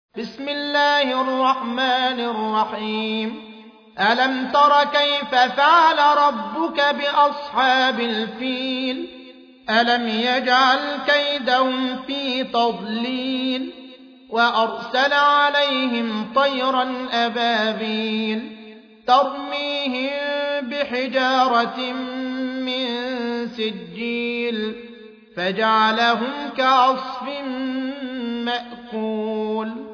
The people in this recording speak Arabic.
بسم الله الرحمن الرحيم ألم تر كيف فعل ربك بأصحاب الفيل ألم يجعل كيدهم في تضليل وأرسل عليهم طيرا أبابيل ترميهم بحجارة من سجيل فجعلهم كعصف مأكول